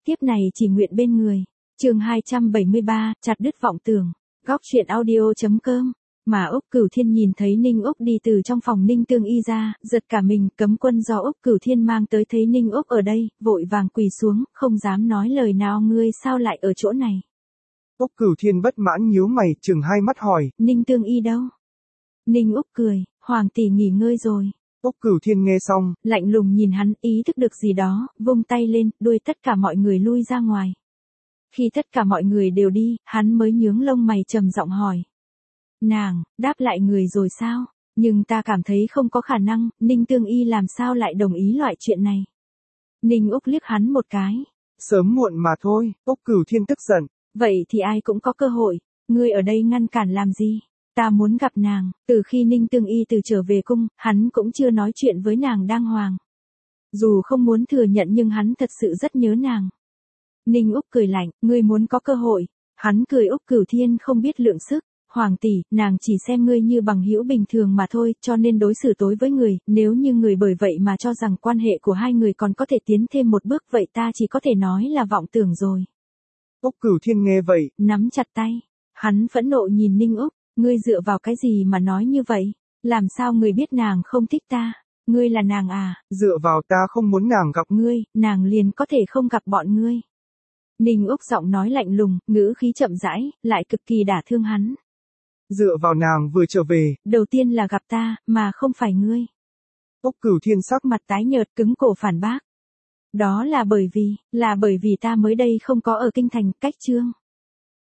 Tiếp này chỉ nguyện bên người. Chương 273, chặt đứt vọng tưởng. Góc truyện audio.com. Mà Úc Cửu Thiên nhìn thấy Ninh Úc đi từ trong phòng Ninh Tương Y ra, giật cả mình. Cấm quân do Úc Cửu Thiên mang tới thấy Ninh Úc ở đây, vội vàng quỳ xuống, không dám nói lời nào. Ngươi sao lại ở chỗ này? Úc Cửu Thiên bất mãn nhíu mày, chừng hai mắt hỏi. Ninh Tương Y đâu? Ninh Úc cười, Hoàng tỷ nghỉ ngơi rồi. Úc Cửu Thiên nghe xong, lạnh lùng nhìn hắn, ý thức được gì đó, vung tay lên, đuôi tất cả mọi người lui ra ngoài. Khi tất cả mọi người đều đi, hắn mới nhướng lông mày trầm giọng hỏi. Nàng, đáp lại người rồi sao? Nhưng ta cảm thấy không có khả năng, Ninh Tương Y làm sao lại đồng ý loại chuyện này? Ninh Úc liếc hắn một cái. Sớm muộn mà thôi, Úc Cửu Thiên tức giận. Vậy thì ai cũng có cơ hội, ngươi ở đây ngăn cản làm gì? Ta muốn gặp nàng. Từ khi Ninh Tương Y từ trở về cung, hắn cũng chưa nói chuyện với nàng đàng hoàng. Dù không muốn thừa nhận nhưng hắn thật sự rất nhớ nàng. Ninh Úc cười lạnh, ngươi muốn có cơ hội. Hắn cười. Úc Cửu Thiên không biết lượng sức. Hoàng tỷ, nàng chỉ xem ngươi như bằng hữu bình thường mà thôi, cho nên đối xử tối với người. Nếu như người bởi vậy mà cho rằng quan hệ của hai người còn có thể tiến thêm một bước, vậy ta chỉ có thể nói là vọng tưởng rồi. Úc Cửu Thiên nghe vậy, nắm chặt tay. Hắn phẫn nộ nhìn Ninh Úc, ngươi dựa vào cái gì mà nói như vậy? Làm sao ngươi biết nàng không thích ta? Ngươi là nàng à? Dựa vào ta không muốn nàng gặp ngươi, nàng liền có thể không gặp bọn ngươi. Ninh Úc giọng nói lạnh lùng, ngữ khí chậm rãi, lại cực kỳ đả thương hắn. Dựa vào nàng vừa trở về. Đầu tiên là gặp ta, mà không phải ngươi. Úc Cửu Thiên sắc mặt tái nhợt cứng cổ phản bác. Đó là bởi vì ta mới đây không có ở kinh thành, cách chương.